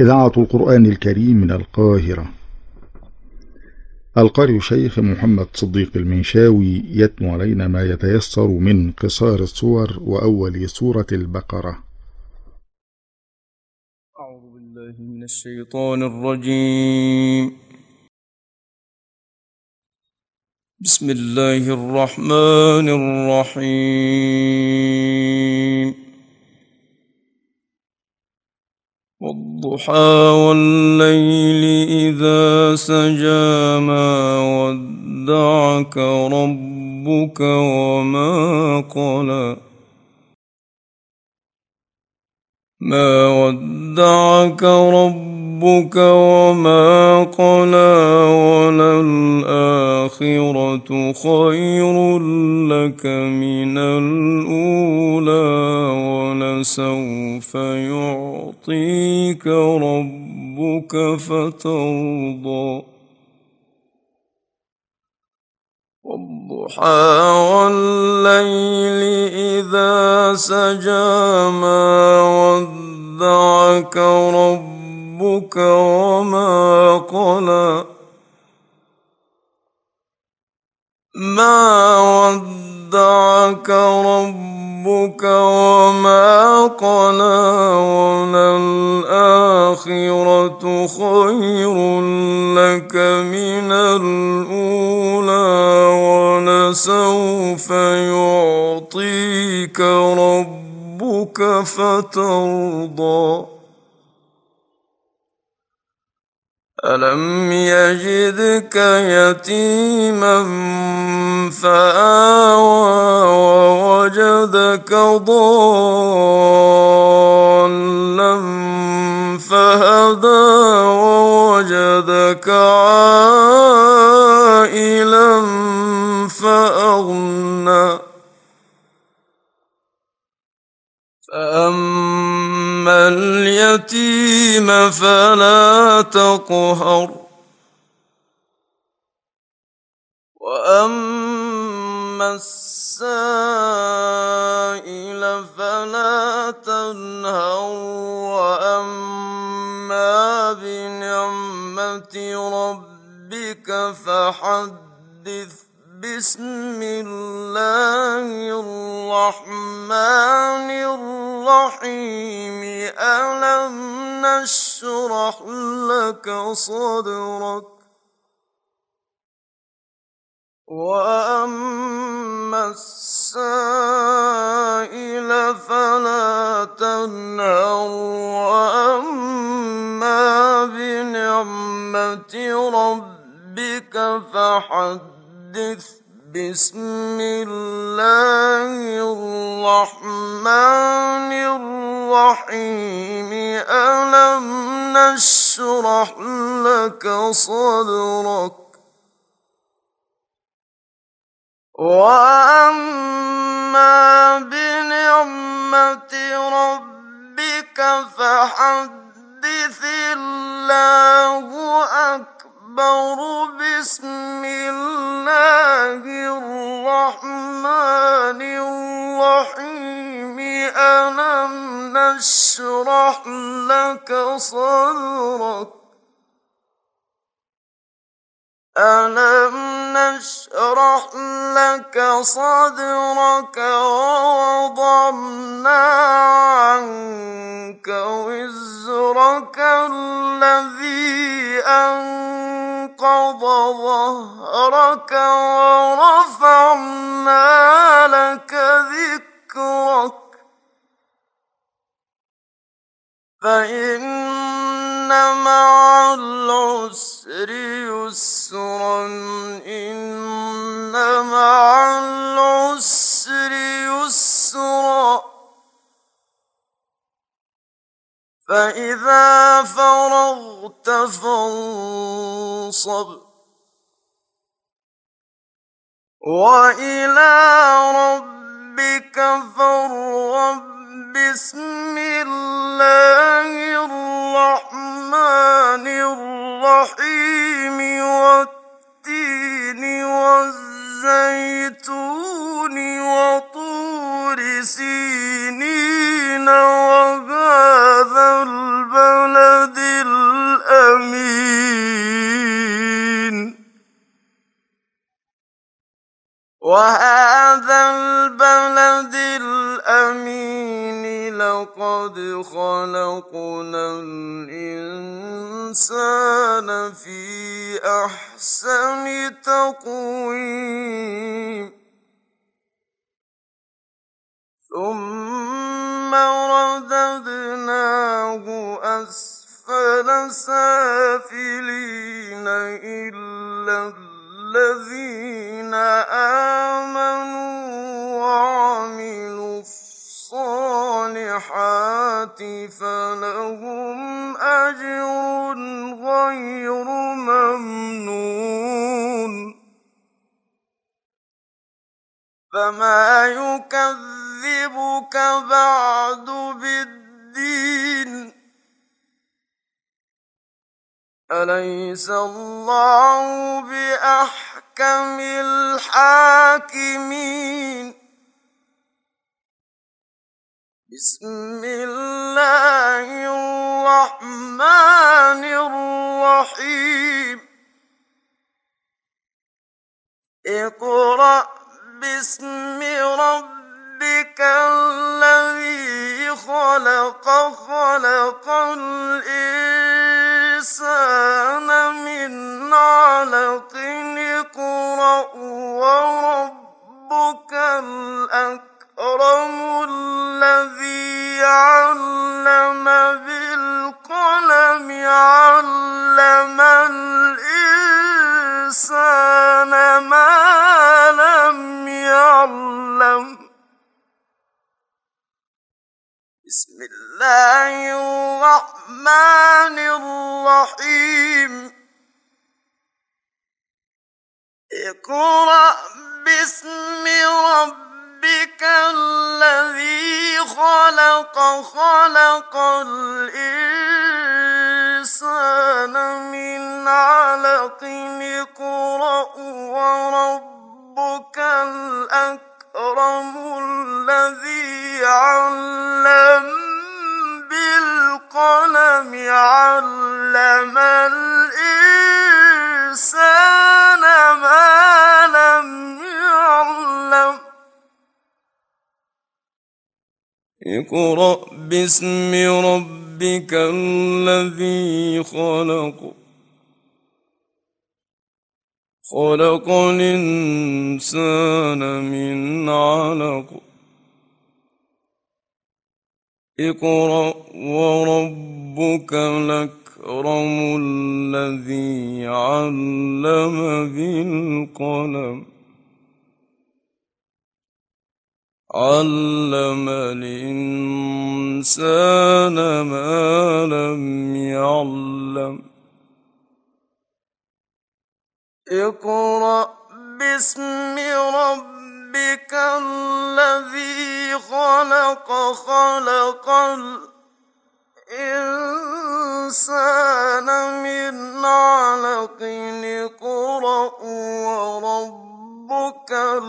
إذاعة القرآن الكريم من القاهرة. القارئ الشيخ محمد صديق المنشاوي يتلو علينا ما يتيسر من قصار السور وأول سورة البقرة. أعوذ بالله من الشيطان الرجيم. بسم الله الرحمن الرحيم. والضحى والليل إذا سجى ما ودعك ربك وما قلى ما ودعك ربك وما قلى وللآخرة خير لك من الأولى ولسوف يعطيك ربك فترضى. والضحى والليل إذا سجى ما ودعك ربك وما قلى ما ودعك ربك وما قلى وللآخرة خير لك من الأولى ولسوف يعطيك ربك فترضى. ألم يجدك يتيما فآوى ووجدك ضالا فهدى ووجدك عائلا فأغنى فأما اليتيم فلا تقهر وأما السائل فلا تنهر وأما بنعمة ربك فحدث. بسم الله الرحمن الرحيم. ألم نشرح لك صدرك وأما السائل فلا تنهر وأما بنعمة ربك فحدث. بسم الله الرحمن الرحيم. ألم نشرح لك صدرك وأما بنعمة ربك فحدث. الله أكبر. بسم الله الرحمن الرحيم. ألم نشرح لك صدرك ألم نشرح لك صدرك ووضعنا عنك وزرك الذي أنقض ظهرك ورفعنا لك ذكرك فإن مع العسر يسرا إن مع العسر يسرا فإذا فرغت فانصب وإلى ربك فارغب. بسم الله الرحمن الرحيم. والتين والزيتون وطور سينين وهذا البلد وهذا البلد الأمين لقد خلقنا الإنسان في أحسن تقويم ثم رددناه أسفل سافلين إلا الذين آمنوا وعملوا الصالحات فلهم أجر غير ممنون فما يكذبك بعد بالدين أليس الله بأحكم الحاكمين بسم الله الرحمن الرحيم اقرأ باسم ربك الذي خلق خلق الإنسان من علق اقرأ وربك الأكرم الذي علم بالقلم علم الإنسان ما لم يعلم بسم الله الرحمن الرحيم اقرأ باسم ربك الذي خلق خلق الإنسان من علق اقرأ وربك الأكرم الذي علم بالقلم علم الإنسان ما لم يعلم اقرأ باسم ربك الذي خلق خلق الإنسان من علق اقرأ وربك الأكرم الذي علم بالقلم علم الإنسان ما لم يعلم اقرأ باسم ربك الذي خلق خلق الإنسان من علق اقرأ وربك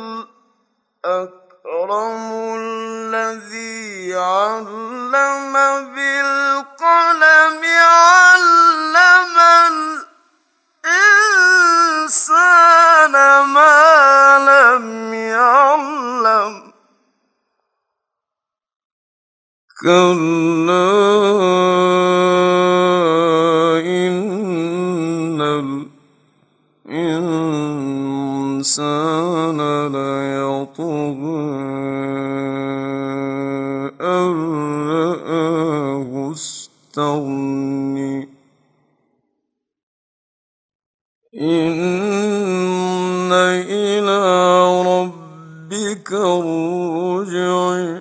الأكرم الذي علم بالقلم علم الإنسان ما لم يعلم كلا إن الإنسان ليطغى أن رآه استغنى إن إلى ربك الرجع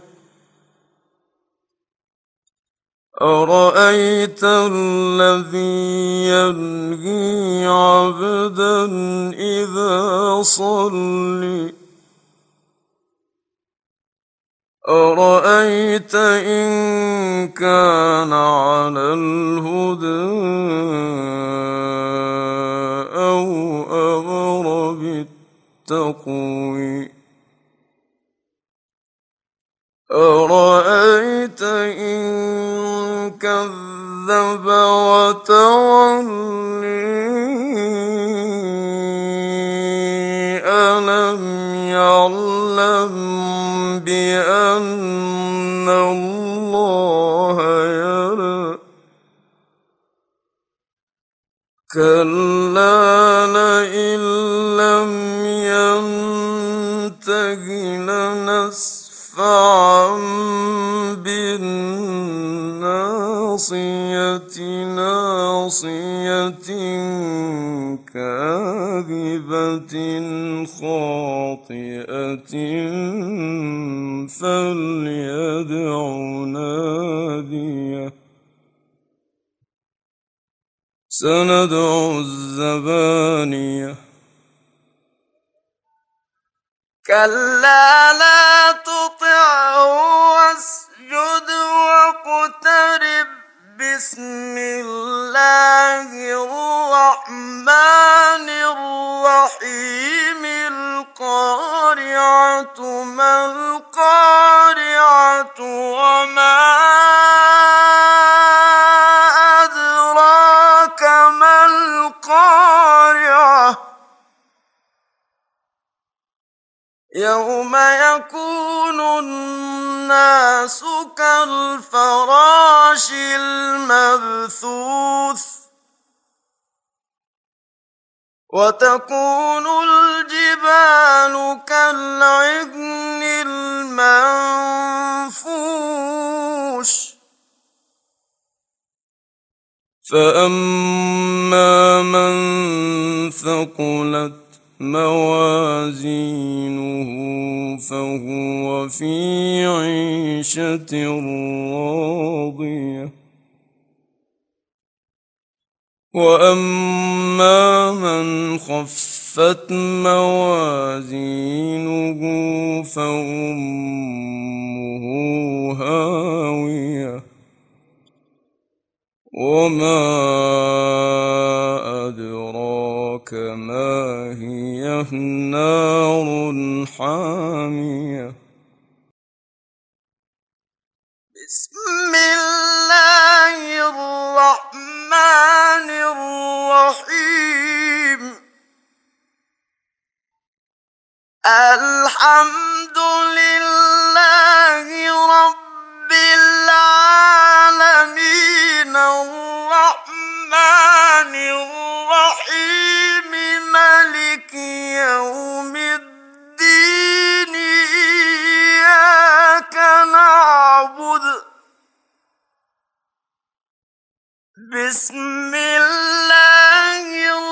أرأيت الذي ينهي عبدا إذا صلى أرأيت إن كان على الهدى أو أمر بالتقوى أرأيت إن كذب وتولى ألم يعلم كلا لئن لم ينته لنسفعا بالناصية ناصية كاذبة خاطئة فليدع ناديه سندع الزبانية كلا لا تطعه واسجد واقترب بسم الله الرحمن الرحيم القارعة ما القارعة وما أدراك ما القارعة يوم يكون الناس كالفراش المبثوث وتكون الجبال كالعهن المنفوش فأما من ثقلت موازينه فهو في عيشة راضية وأما من خفت موازينه فأمه هاوية وما أدراك ما هي نار حامية بسم الله الرحمن الرحيم الحمد لله رب العالمين الرحمن الرحيم مالك يوم الدين إياك نعبد بسم الله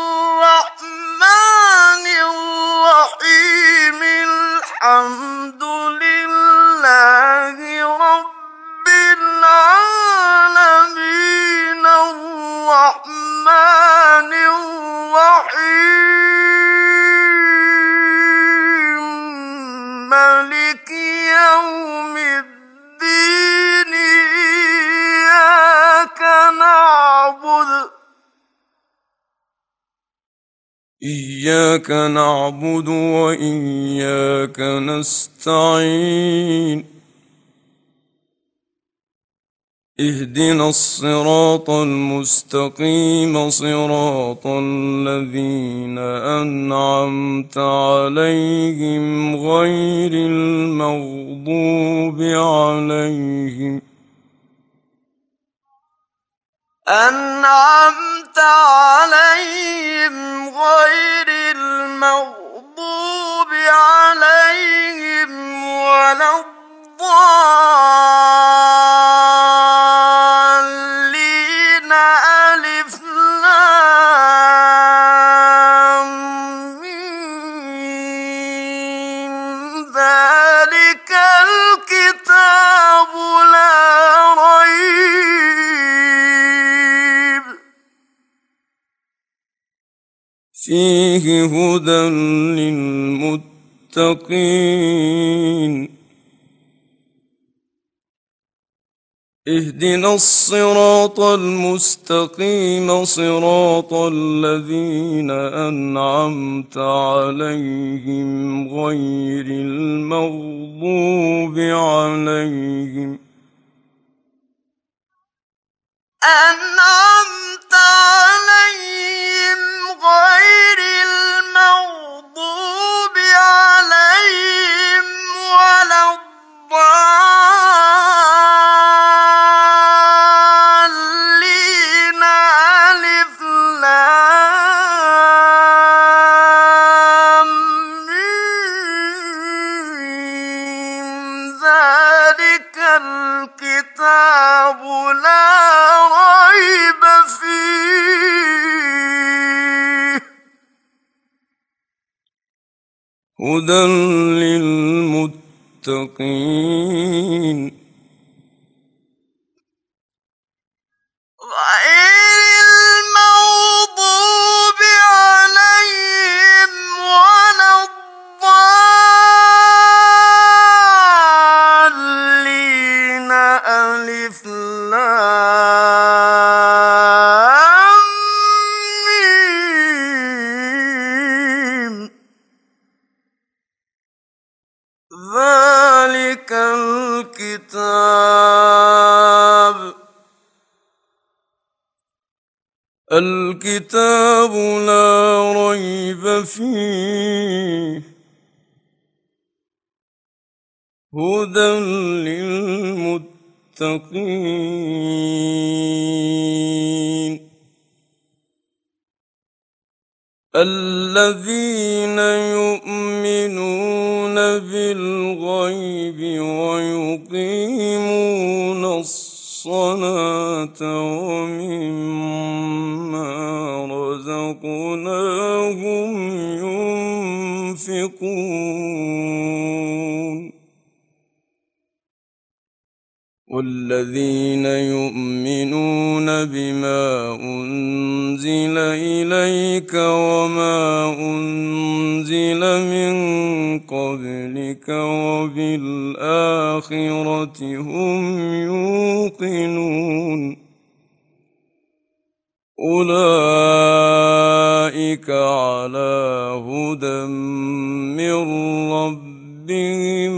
الرحمن الرحيم الحمد لله رب العالمين الرحمن الرحيم مالك يوم الدين إياك نعبد وإياك نستعين اهدنا الصراط المستقيم صراط الذين أنعمت عليهم غير المغضوب عليهم أنعمت عليهم غير المغضوب عليهم ولا الضالين ألف لام ميم ذلك الكتاب لا ريب فيه هدى للمتقين اهدنا الصراط المستقيم صراط الذين أنعمت عليهم غير المغضوب عليهم أنعمت عليهم غير المغضوب عليهم ولا الضالين ألف لام هدى للمتقين غير المغضوب عليهم ولا الضالين ألف لام ميم ذلك الكتاب لا ريب فيه هدى للمتقين الذين يؤمنون بالغيب ويقيمون الصلاة ومما رزقناهم ينفقون والذين يؤمنون بما أنزل إليك وما أنزل من قبلك وبالآخرة هم يوقنون أولئك على هدى من ربهم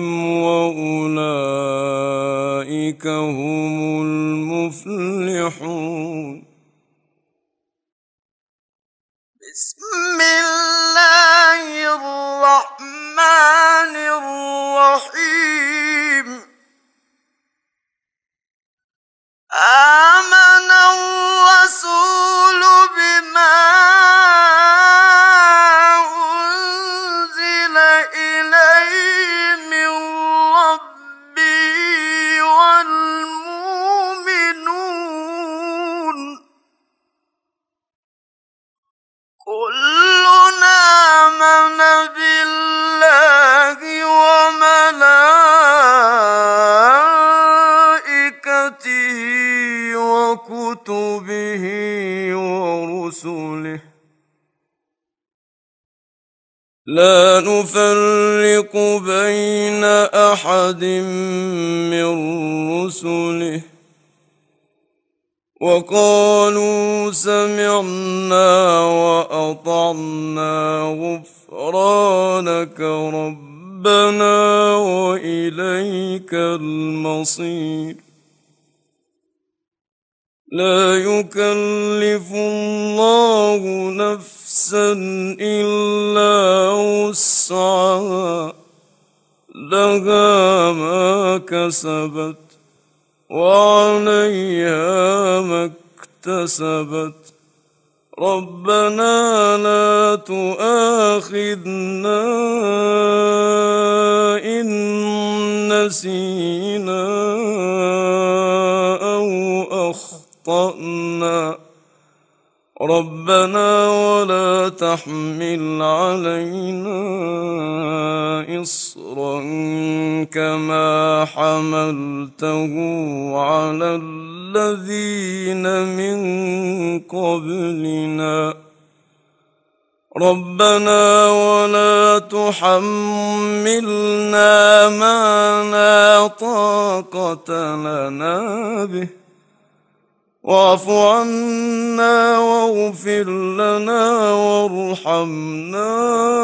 وأولئك هم المفلحون بسم الله الرحمن الرحيم آمن الرسول بما أنزل إليه من ربه والمؤمنون كلنا آمن بالله وملائكته وكتبه ورسله لا نفرق بين أحد من رسله وقالوا سمعنا وأطعنا غفرانك ربنا وإليك المصير لا يكلف الله نفسا إلا وسعها لها ما كسبت وعليها ما اكتسبت ربنا لا تؤاخذنا إن نسينا أو أخطأنا ربنا ولا تحمل علينا إصرا كما حملته على الذين من قبلنا ربنا ولا تحملنا ما لا طاقة لنا به واعف عنا واغفر لنا وارحمنا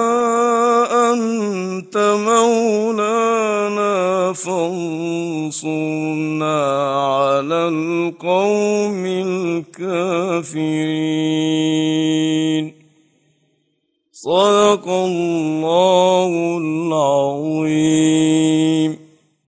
أنت مولانا فانصرنا على القوم الكافرين صدق الله العظيم.